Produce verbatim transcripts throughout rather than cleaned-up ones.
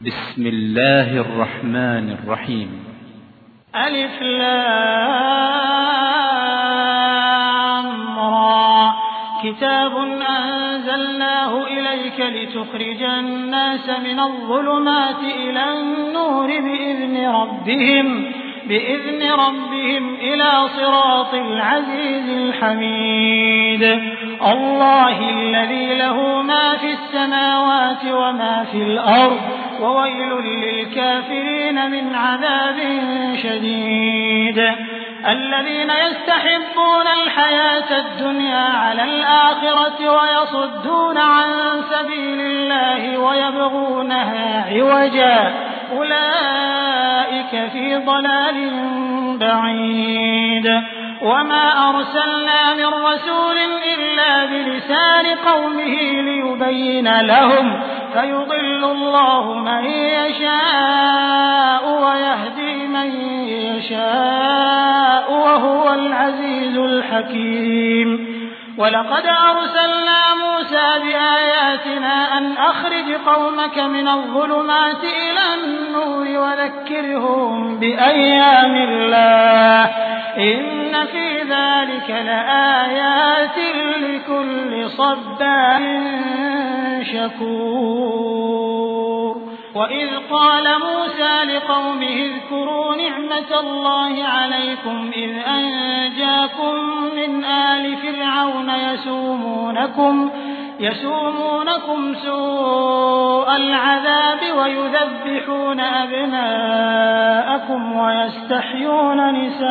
بسم الله الرحمن الرحيم. ألف لام را. كتاب أنزلناه إليك لتخرج الناس من الظلمات إلى النور بإذن ربهم بإذن ربهم إلى صراط العزيز الحميد. الله الذي له ما في السماوات وما في الأرض وويل للكافرين من عذاب شديد. الذين يستحبون الحياة الدنيا على الآخرة ويصدون عن سبيل الله ويبغونها عوجا أولئك في ضلال بعيد. وما أرسلنا من رسول إلا بلسان قومه ليبين لهم فيضل الله من يشاء ويهدي من يشاء وهو العزيز الحكيم. ولقد أرسلنا موسى بآياتنا أن أخرج قومك من الظلمات إلى النور وذكرهم بأيام الله إن في ذلك لآيات لكل صبار شكور. وإذ قال موسى لقومه اذكروا نعمة الله عليكم إذ أنجاكم من آل فرعون يسومونكم يسومونكم سوء العذاب ويذبحون أبناءكم ويستحيون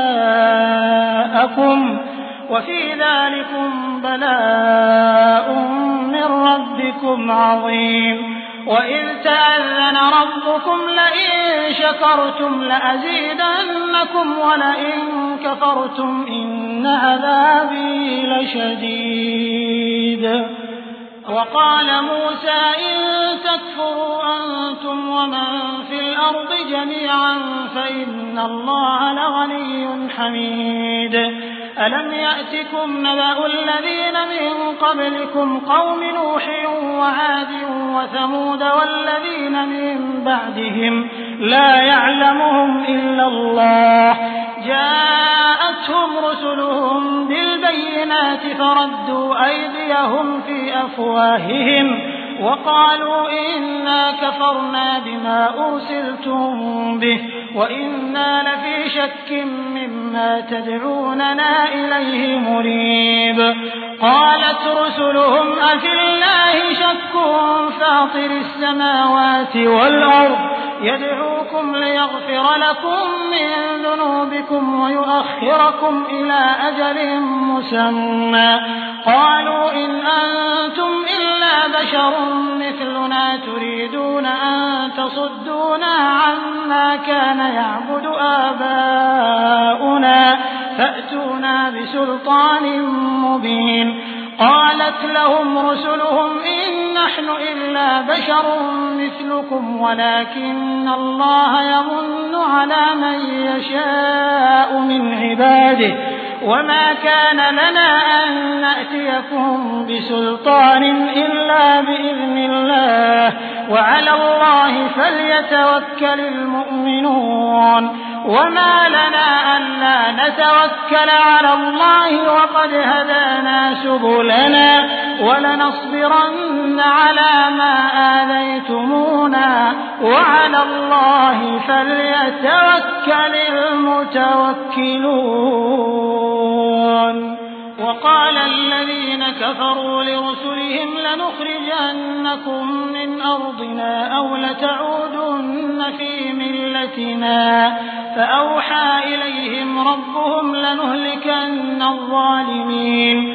نساءكم وفي ذلكم بلاء من ربكم عظيم. وإذ تأذن ربكم لئن شكرتم لأزيدنكم ولئن كفرتم إن عذابي لشديد. وقال موسى إن تكفروا أنتم ومن في الأرض جميعا فإن الله لغني حميد. ألم يأتكم نبأ الذين من قبلكم قوم نوح وعاد وثمود والذين من بعدهم لا يعلمهم إلا الله جاءتهم رسلهم بالبينات فردوا أيديهم في أفواههم وقالوا إنا كفرنا بما أرسلتم به وإنا لفي شك مما تدعوننا إليه مريب. قالت رسلهم أفي الله شك فاطر السماوات والأرض يدعوكم ليغفر لكم من ذنوبكم ويؤخركم إلى أجل مسمى قالوا إن أنتم إلا بشر مثلنا تريدون أن تصدونا عما كان يعبد آباؤنا فأتونا بسلطان مبين. قالت لهم رسلهم إن نحن إلا بشر مثلكم ولكن الله يمن على من يشاء من عباده وما كان لنا أن نأتيكم بسلطان إلا بإذن الله وعلى الله فليتوكل المؤمنون. وما لنا ألا نتوكل على الله وقد هدانا سبلنا ولنصبرن على ما آذيتمونا وعلى الله فليتوكل المتوكلون. وقال الذين كفروا لرسلهم لنخرجنكم من أرضنا أو لتعودن في ملتنا فأوحى إليهم ربهم لنهلكن الظالمين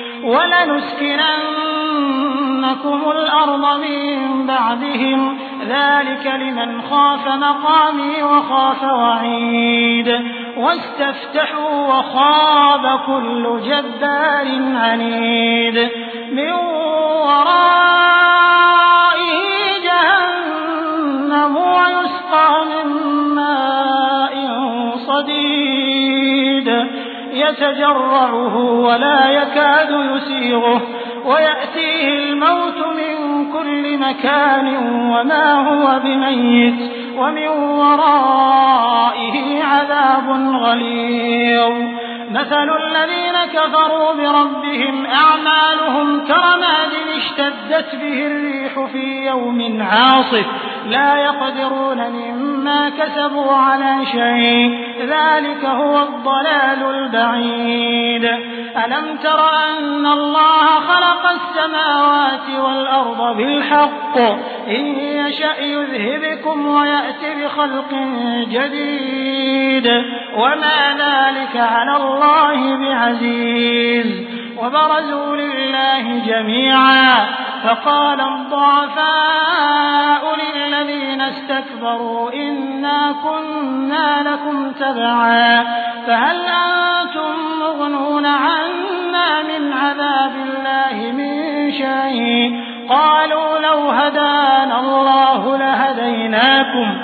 ولنسكننكم الأرض من بعدهم ذلك لمن خاف مقامي وخاف وعيد. واستفتحوا وخاب كل جبار عنيد من ورائه جهنم ويسقى من ماء صديد يتجرعه ولا يكاد يسيغه ويأتيه الموت من من كل مكان وما هو بميت ومن ورائه عذاب غليظ. مثل الذين كفروا بربهم أعمالهم كرماد اشتدت به الريح في يوم عاصف لا يقدرون مما كسبوا على شيء ذلك هو الضلال البعيد. ألم تر أن الله خلق السماوات والأرض بالحق إن يشأ يذهبكم ويأتي بخلق جديد وما ذلك على الله بعزيز. وبرزوا لله جميعا فقال الضعفاء للذين استكبروا إنا كنا لكم تبعا فهل أنتم مغنون عنا من عذاب الله من شيء قالوا لو هدانا الله لهديناكم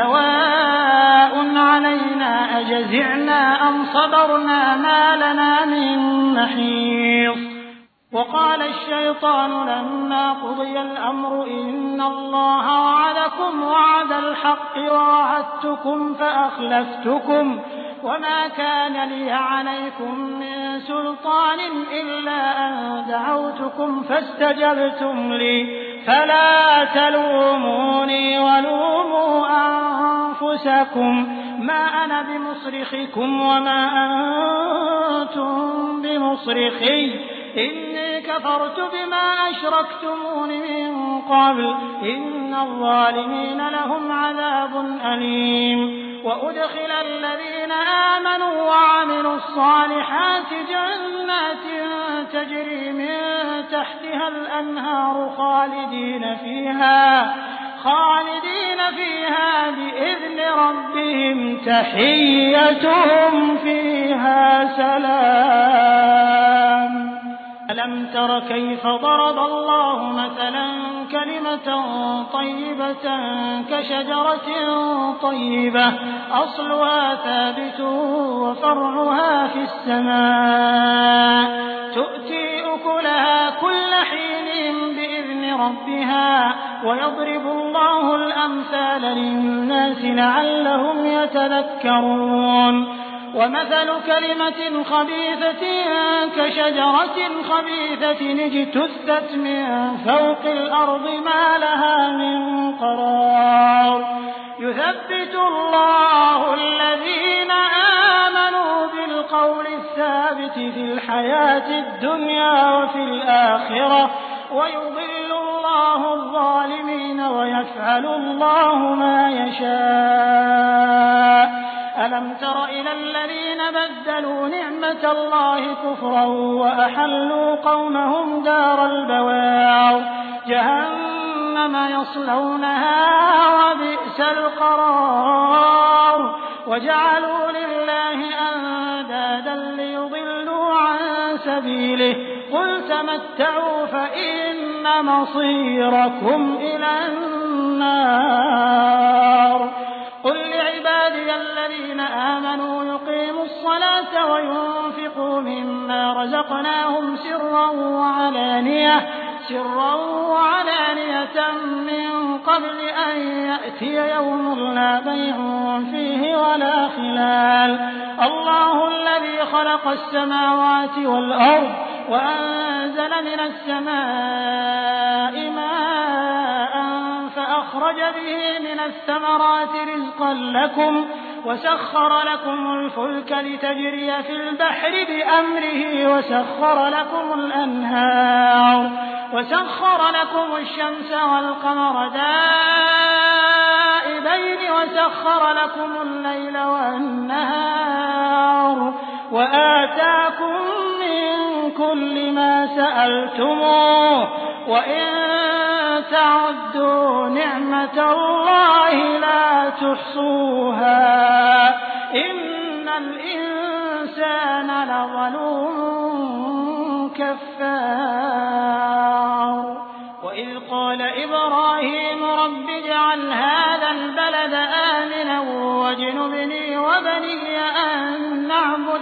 سواء علينا أجزعنا أم صبرنا ما لنا من محيص. وقال الشيطان لما قضي الأمر إن الله وعدكم وعد الحق ووعدتكم فأخلفتكم وما كان لي عليكم من سلطان إلا أن دعوتكم فاستجبتم لي فلا تلوموني ولوموا أنفسكم ما أنا بمصرخكم وما أنتم بمصرخي إني كفرت بما أشركتمون من قبل إن الظالمين لهم عذاب أليم. وأدخل الذين آمنوا وعملوا الصالحات جنات تجري من تحتها الأنهار خالدين فيها خالدين فيها بإذن ربهم تحيتهم فيها سلام. ألم تر كيف ضرب الله مثلا كلمة طيبة كشجرة طيبة أصلها ثابت وفرعها في السماء تؤتي أكلها كل حين بإذن ربها ويضرب الله الأمثال للناس لعلهم يتذكرون. ومثل كلمة خبيثة كشجرة خبيثة اجتثت من فوق الأرض ما لها من قرار يثبت الله الذين آمنوا بالقول الثابت في الحياة الدنيا وفي الآخرة ويضل الله الظالمين ويفعل الله ما يشاء. ألم تر إلى الذين بدلوا نعمة الله كفرا وأحلوا قومهم دار البوار جهنم يصلونها وبئس القرار وجعلوا لله أندادا ليضلوا عن سبيله قل تمتعوا فإن مصيركم إلى النار. قل لعبادي الذين آمنوا يقيموا الصلاة وينفقوا مما رزقناهم سرا وعلانية سرا وعلانية من قبل أن يأتي يوم لا بيع فيه ولا خلال. الله الذي خلق السماوات والأرض وأنزل من السماء ماء فأخرج به من الثمرات رزقا لكم وسخر لكم الفلك لتجري في البحر بأمره وسخر لكم الأنهار وسخر لكم الشمس والقمر دائبين وسخر لكم الليل والنهار وآتاكم من كل ما سألتموه وإن تعدوا نعمة الله لا تحصوها إن الإنسان لظلوم كفار. وإذ قال إبراهيم رب اجعل هذا البلد آمنا واجنبني وبني أن نعبد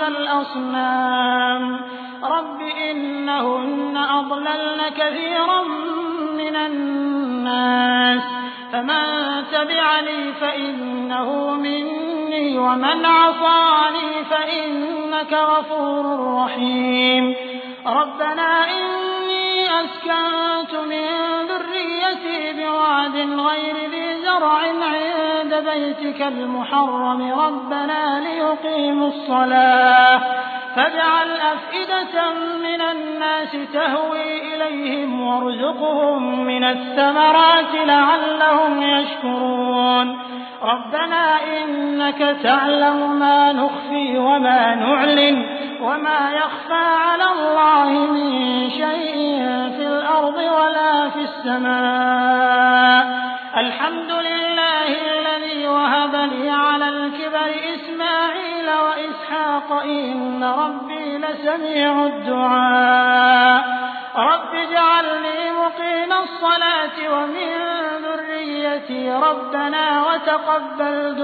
الأصنام رب إنهن أضللن كثيرا من من الناس فمن تبعني فإنه مني ومن عصاني فإنك غفور رحيم ربنا إني أسكنت من ذريتي بواد غير ذي زرع عند بيتك المحرم ربنا ليقيموا الصلاة فاجعل أفئدة من الناس تهوي إليهم وارزقهم من الثمرات لعلهم يشكرون ربنا إنك تعلم ما نخفي وما نعلن وما يخفى على الله من شيء في الأرض ولا في السماء الحمد لله الذي وهب لي على الكبر إسماعيل وإسحاق إن ربي لسميع الدعاء رب اجعلني مقيم الصلاة ومن ذريتي ربنا وتقبل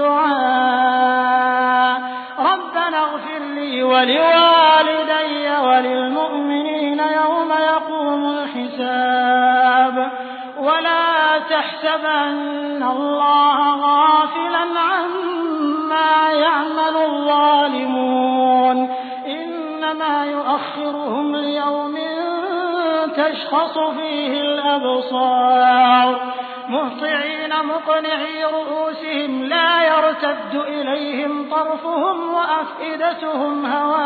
دعاء ربنا اغفر لي ولوالدي وللمؤمنين يوم يقوم الحساب ولا تحسبن الله غافلا عما يعمل الظالمون إنما يؤخرهم ليوم تشخص فيه الأبصار مهطعين مقنعي رؤوسهم لا يرتد إليهم طرفهم وأفئدتهم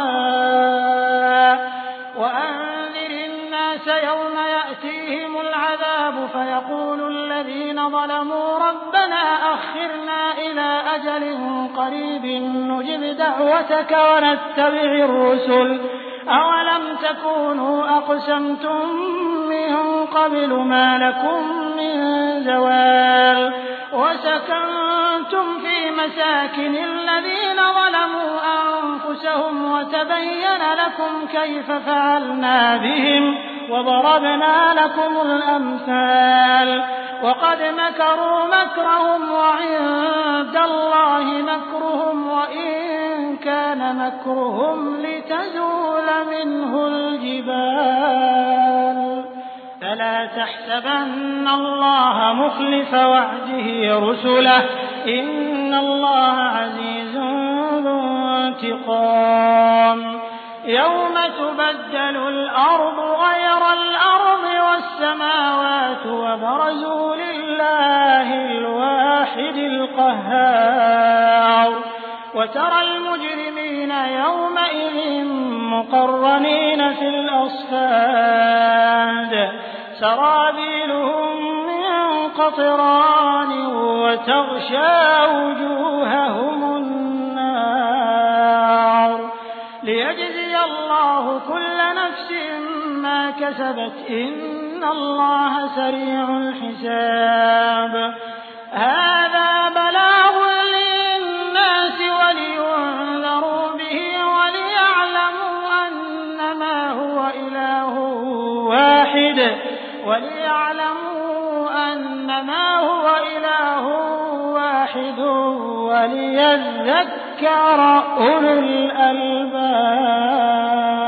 هواء وأنذر الناس يوم يأتيهم العذاب فيقول الذين ظلموا ربنا أخرنا إلى أجل قريب نجب دعوتك ونتبع الرسل أولم تكونوا أقسمتم من قبل ما لكم من زوال وسكنتم في مساكن الذين ظلموا أنفسهم وتبين لكم كيف فعلنا بهم وضربنا لكم الأمثال وقد مكروا مكرهم وعند الله مكرهم وإن كان مكرهم لتزول منه الجبال فلا تحسبن الله مخلف وعده رسله إن الله عزيز ذو انتقام يوم تبدل الأرض غير الأرض والسماوات وبرزوا لله الواحد القهار وترى المجرمين يومئذ مقرنين في الأصفاد سرابيلهم من قطران وتغشى وجوههم النار ليجزي الله كل نفس ما كسبت إن الله سريع الحساب هذا بلاغ للناس ولينذروا به وليعلموا أنما هو إله واحد وليعلموا أنما هو إله واحد وليذكر أولو الألباب